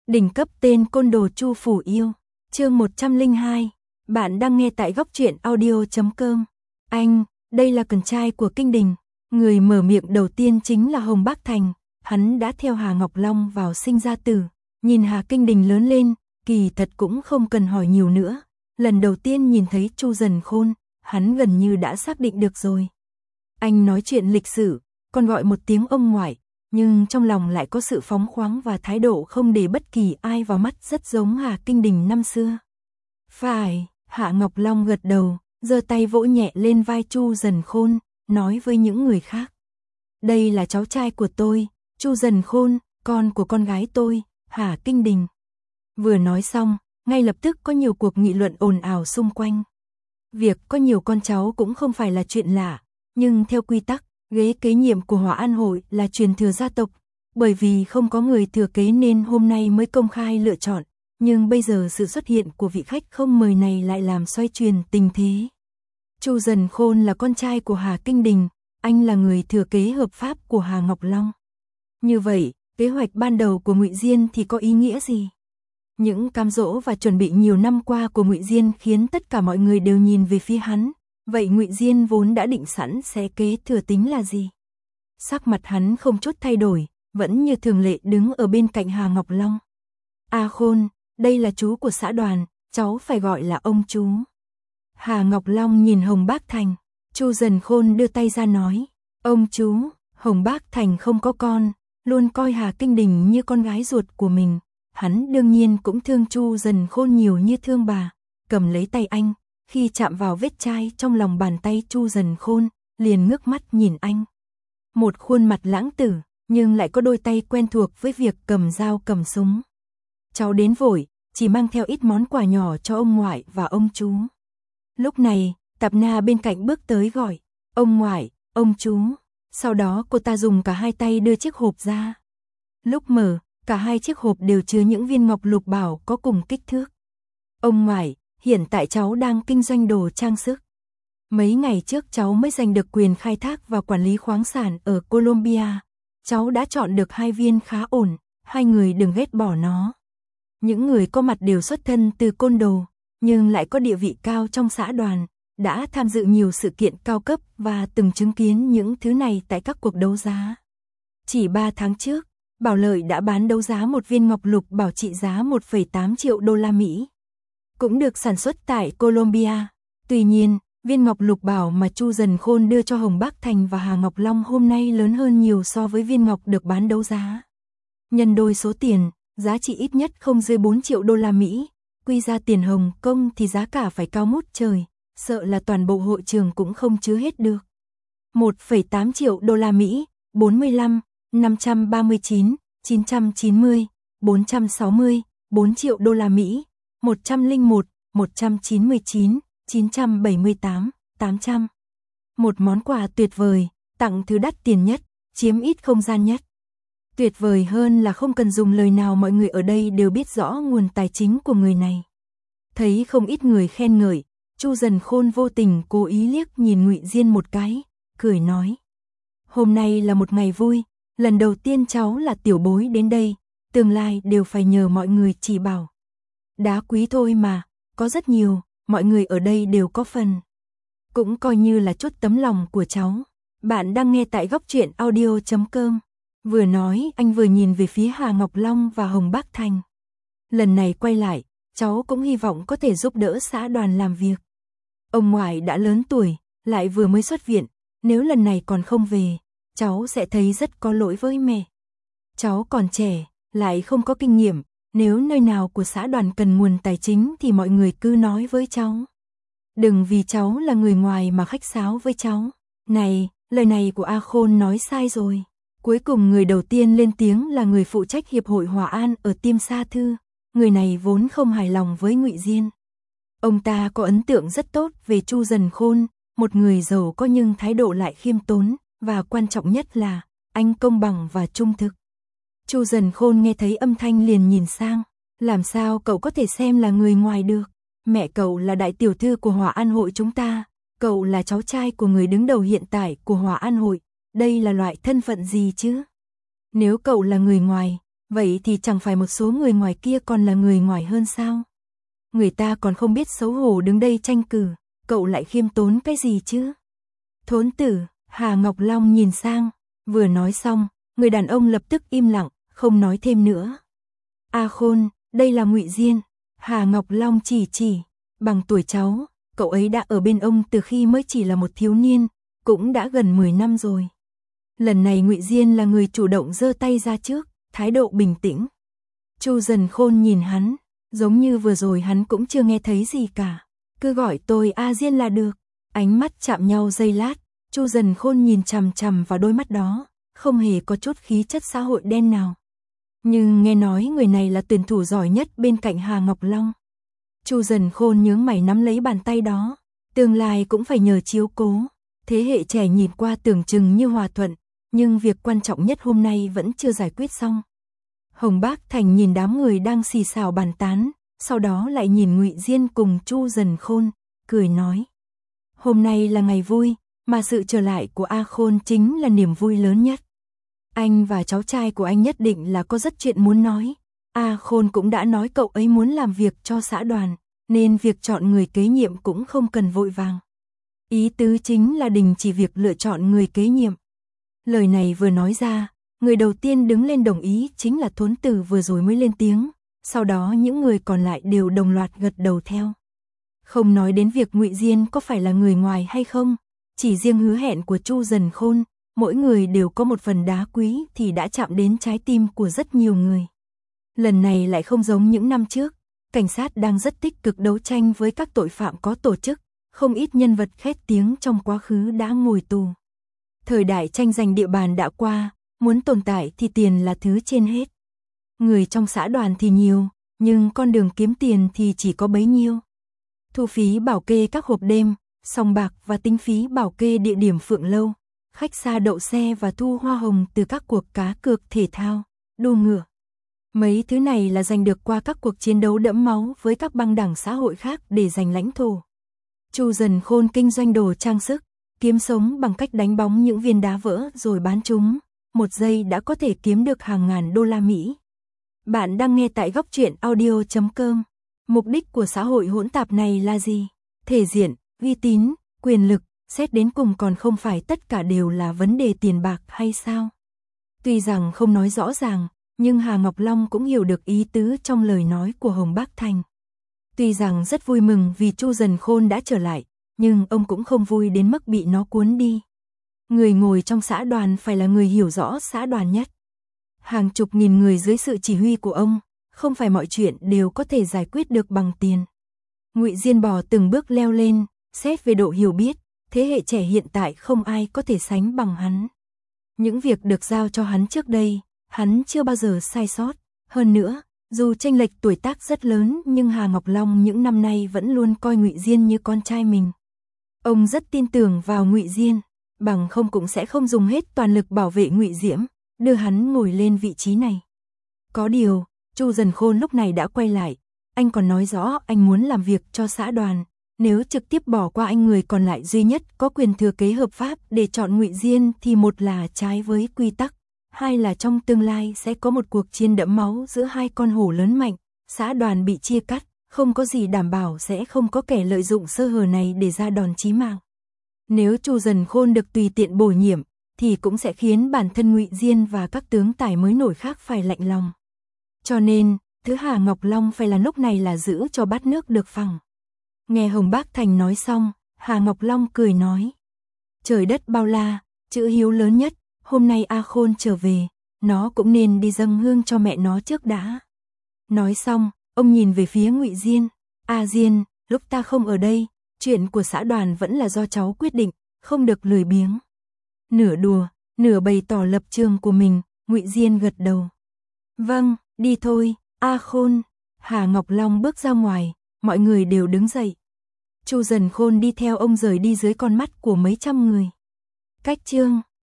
Đỉnh cấp tên côn đồ Chu Phủ Yêu, chương 102, bạn đang nghe tại góc truyện audio.com. Anh, đây là con trai của Kinh Đình, người mở miệng đầu tiên chính là Hồng Bác Thành, hắn đã theo Hà Ngọc Long vào sinh ra tử, nhìn Hà Kinh Đình lớn lên, kỳ thật cũng không cần hỏi nhiều nữa, lần đầu tiên nhìn thấy Chu Dần Khôn, hắn gần như đã xác định được rồi. Anh nói chuyện lịch sử, còn gọi một tiếng ông ngoại, nhưng trong lòng lại có sự phóng khoáng và thái độ không để bất kỳ ai vào mắt, rất giống Hà Kinh Đình năm xưa. Phải, Hạ Ngọc Long gật đầu, giơ tay vỗ nhẹ lên vai Chu Dần Khôn, nói với những người khác. Đây là cháu trai của tôi, Chu Dần Khôn, con của con gái tôi, Hà Kinh Đình. Vừa nói xong, ngay lập tức có nhiều cuộc nghị luận ồn ào xung quanh. Việc có nhiều con cháu cũng không phải là chuyện lạ, nhưng theo quy tắc, ghế kế nhiệm của Hòa An Hội là truyền thừa gia tộc, bởi vì không có người thừa kế nên hôm nay mới công khai lựa chọn, nhưng bây giờ sự xuất hiện của vị khách không mời này lại làm xoay chuyển tình thế. Chu Dần Khôn là con trai của Hà Kinh Đình, anh là người thừa kế hợp pháp của Hà Ngọc Long. Như vậy, kế hoạch ban đầu của Ngụy Diên thì có ý nghĩa gì? Những cám dỗ và chuẩn bị nhiều năm qua của Ngụy Diên khiến tất cả mọi người đều nhìn về phía hắn. Vậy Ngụy Diên vốn đã định sẵn sẽ kế thừa tính là gì? Sắc mặt hắn không chút thay đổi, vẫn như thường lệ đứng ở bên cạnh Hà Ngọc Long. A Khôn, đây là chú của xã Đoàn, cháu phải gọi là ông chú. Hà Ngọc Long nhìn Hồng Bác Thành, Chu Dần Khôn đưa tay ra nói, ông chú, Hồng Bác Thành không có con, luôn coi Hà Kinh Đình như con gái ruột của mình. Hắn đương nhiên cũng thương Chu Dần Khôn nhiều như thương bà, cầm lấy tay anh. Khi chạm vào vết chai trong lòng bàn tay Chu Dần Khôn, liền ngước mắt nhìn anh. Một khuôn mặt lãng tử, nhưng lại có đôi tay quen thuộc với việc cầm dao cầm súng. Cháu đến vội, chỉ mang theo ít món quà nhỏ cho ông ngoại và ông chú. Lúc này, Tạp Na bên cạnh bước tới gọi, ông ngoại, ông chú. Sau đó cô ta dùng cả hai tay đưa chiếc hộp ra. Lúc mở, cả hai chiếc hộp đều chứa những viên ngọc lục bảo có cùng kích thước. Ông ngoại, hiện tại cháu đang kinh doanh đồ trang sức. Mấy ngày trước cháu mới giành được quyền khai thác và quản lý khoáng sản ở Colombia. Cháu đã chọn được 2 viên khá ổn, hai người đừng ghét bỏ nó. Những người có mặt đều xuất thân từ côn đồ, nhưng lại có địa vị cao trong xã Đoàn, đã tham dự nhiều sự kiện cao cấp và từng chứng kiến những thứ này tại các cuộc đấu giá. Chỉ 3 tháng trước, Bảo Lợi đã bán đấu giá một viên ngọc lục bảo trị giá 1,8 triệu đô la Mỹ. Cũng được sản xuất tại Colombia. Tuy nhiên, viên ngọc lục bảo mà Chu Dần Khôn đưa cho Hồng Bác Thành và Hà Ngọc Long hôm nay lớn hơn nhiều so với viên ngọc được bán đấu giá. Nhân đôi số tiền, giá trị ít nhất không dưới 4 triệu đô la Mỹ, quy ra tiền Hồng Kông thì giá cả phải cao ngút trời, sợ là toàn bộ hội trường cũng không chứa hết được. 1,8 triệu đô la Mỹ, 45, 539, 990, 460, 4 triệu đô la Mỹ. 101, 199, 978, 800. Một món quà tuyệt vời, tặng thứ đắt tiền nhất, chiếm ít không gian nhất. Tuyệt vời hơn là không cần dùng lời nào, mọi người ở đây đều biết rõ nguồn tài chính của người này. Thấy không ít người khen ngợi, Chu Dần Khôn vô tình cố ý liếc nhìn Ngụy Diên một cái, cười nói. Hôm nay là một ngày vui, lần đầu tiên cháu là tiểu bối đến đây, tương lai đều phải nhờ mọi người chỉ bảo. Đá quý thôi mà, có rất nhiều, mọi người ở đây đều có phần. Cũng coi như là chút tấm lòng của cháu. Bạn đang nghe tại góc truyện audio.com. Vừa nói anh vừa nhìn về phía Hà Ngọc Long và Hồng Bác Thành. Lần này quay lại, cháu cũng hy vọng có thể giúp đỡ xã Đoàn làm việc. Ông ngoại đã lớn tuổi, lại vừa mới xuất viện, nếu lần này còn không về, cháu sẽ thấy rất có lỗi với mẹ. Cháu còn trẻ, lại không có kinh nghiệm. Nếu nơi nào của xã Đoàn cần nguồn tài chính thì mọi người cứ nói với cháu. Đừng vì cháu là người ngoài mà khách sáo với cháu. Này, lời này của A Khôn nói sai rồi. Cuối cùng người đầu tiên lên tiếng là người phụ trách Hiệp hội Hòa An ở Tiêm Sa Thư. Người này vốn không hài lòng với Ngụy Diên. Ông ta có ấn tượng rất tốt về Chu Dần Khôn, một người giàu có nhưng thái độ lại khiêm tốn, và quan trọng nhất là anh công bằng và trung thực. Chu Dần Khôn nghe thấy âm thanh liền nhìn sang, làm sao cậu có thể xem là người ngoài được, mẹ cậu là đại tiểu thư của Hòa An Hội chúng ta, cậu là cháu trai của người đứng đầu hiện tại của Hòa An Hội, đây là loại thân phận gì chứ? Nếu cậu là người ngoài, Vậy thì chẳng phải một số người ngoài kia còn là người ngoài hơn sao? Người ta còn không biết xấu hổ đứng đây tranh cử, cậu lại khiêm tốn cái gì chứ? Thốn tử, Hà Ngọc Long nhìn sang, vừa nói xong, người đàn ông lập tức im lặng, không nói thêm nữa. A Khôn, đây là Ngụy Diên. Hà Ngọc Long chỉ, bằng tuổi cháu, cậu ấy đã ở bên ông từ khi mới chỉ là một thiếu niên, cũng đã gần 10 năm rồi. Lần này Ngụy Diên là người chủ động giơ tay ra trước, thái độ bình tĩnh. Chu Dần Khôn nhìn hắn, giống như vừa rồi hắn cũng chưa nghe thấy gì cả. Cứ gọi tôi A Diên là được. Ánh mắt chạm nhau giây lát, Chu Dần Khôn nhìn chằm chằm vào đôi mắt đó, không hề có chút khí chất xã hội đen nào. Nhưng nghe nói người này là tuyển thủ giỏi nhất bên cạnh Hà Ngọc Long. Chu Dần Khôn nhướng mày nắm lấy bàn tay đó, tương lai cũng phải nhờ chiếu cố. Thế hệ trẻ nhìn qua tưởng chừng như hòa thuận, nhưng việc quan trọng nhất hôm nay vẫn chưa giải quyết xong. Hồng Bác Thành nhìn đám người đang xì xào bàn tán, sau đó lại nhìn Ngụy Diên cùng Chu Dần Khôn, cười nói: "Hôm nay là ngày vui, mà sự trở lại của A Khôn chính là niềm vui lớn nhất. Anh và cháu trai của anh nhất định là có rất chuyện muốn nói. A Khôn cũng đã nói cậu ấy muốn làm việc cho xã đoàn, nên việc chọn người kế nhiệm cũng không cần vội vàng. Ý tứ chính là đình chỉ việc lựa chọn người kế nhiệm." Lời này vừa nói ra, người đầu tiên đứng lên đồng ý chính là Thốn Tử vừa rồi mới lên tiếng, sau đó những người còn lại đều đồng loạt gật đầu theo. Không nói đến việc Ngụy Diên có phải là người ngoài hay không, chỉ riêng hứa hẹn của Chu Dần Khôn, mỗi người đều có một phần đá quý thì đã chạm đến trái tim của rất nhiều người. Lần này lại không giống những năm trước, cảnh sát đang rất tích cực đấu tranh với các tội phạm có tổ chức, không ít nhân vật khét tiếng trong quá khứ đã ngồi tù. Thời đại tranh giành địa bàn đã qua, muốn tồn tại thì tiền là thứ trên hết. Người trong xã đoàn thì nhiều, nhưng con đường kiếm tiền thì chỉ có bấy nhiêu. Thu phí bảo kê các hộp đêm, sòng bạc và tính phí bảo kê địa điểm Phượng Lâu, khách xa đậu xe và thu hoa hồng từ các cuộc cá cược thể thao, đua ngựa. Mấy thứ này là giành được qua các cuộc chiến đấu đẫm máu với các băng đảng xã hội khác để giành lãnh thổ. Chu Dần Khôn kinh doanh đồ trang sức, kiếm sống bằng cách đánh bóng những viên đá vỡ rồi bán chúng, một giây đã có thể kiếm được hàng ngàn đô la Mỹ. Bạn đang nghe tại góc truyện audio.com. Mục đích của xã hội hỗn tạp này là gì? Thể diện, uy tín, quyền lực, xét đến cùng còn không phải tất cả đều là vấn đề tiền bạc hay sao? Tuy rằng không nói rõ ràng, nhưng Hà Ngọc Long cũng hiểu được ý tứ trong lời nói của Hồng Bác Thành. Tuy rằng rất vui mừng vì Chu Dần Khôn đã trở lại, nhưng ông cũng không vui đến mức bị nó cuốn đi. Người ngồi trong xã đoàn phải là người hiểu rõ xã đoàn nhất. Hàng chục nghìn người dưới sự chỉ huy của ông, không phải mọi chuyện đều có thể giải quyết được bằng tiền. Ngụy Diên bò từng bước leo lên, xét về độ hiểu biết, thế hệ trẻ hiện tại không ai có thể sánh bằng hắn. Những việc được giao cho hắn trước đây, hắn chưa bao giờ sai sót. Hơn nữa, dù chênh lệch tuổi tác rất lớn nhưng Hà Ngọc Long những năm nay vẫn luôn coi Ngụy Diên như con trai mình. Ông rất tin tưởng vào Ngụy Diên, bằng không cũng sẽ không dùng hết toàn lực bảo vệ Ngụy Diễm, đưa hắn ngồi lên vị trí này. Có điều, Chu Dần Khôn lúc này đã quay lại, anh còn nói rõ anh muốn làm việc cho xã đoàn, nếu trực tiếp bỏ qua anh người còn lại duy nhất có quyền thừa kế hợp pháp để chọn Ngụy Diên thì một là trái với quy tắc, hai là trong tương lai sẽ có một cuộc chiến đẫm máu giữa hai con hổ lớn mạnh, xã đoàn bị chia cắt, không có gì đảm bảo sẽ không có kẻ lợi dụng sơ hở này để ra đòn chí mạng. Nếu Chu Dần Khôn được tùy tiện bổ nhiệm, thì cũng sẽ khiến bản thân Ngụy Diên và các tướng tài mới nổi khác phải lạnh lòng. Cho nên, thứ Hà Ngọc Long phải là lúc này là giữ cho bát nước được phẳng. Nghe Hồng Bác Thành nói xong, Hà Ngọc Long cười nói: "Trời đất bao la, chữ hiếu lớn nhất, hôm nay A Khôn trở về, nó cũng nên đi dâng hương cho mẹ nó trước đã." Nói xong, ông nhìn về phía Ngụy Diên: "A Diên, lúc ta không ở đây, chuyện của xã đoàn vẫn là do cháu quyết định, không được lười biếng." Nửa đùa, nửa bày tỏ lập trường của mình, Ngụy Diên gật đầu. "Vâng, đi thôi, A Khôn." Hà Ngọc Long bước ra ngoài, mọi người đều đứng dậy. Chu Dần Khôn đi theo ông rời đi dưới con mắt của mấy trăm người. Cách chương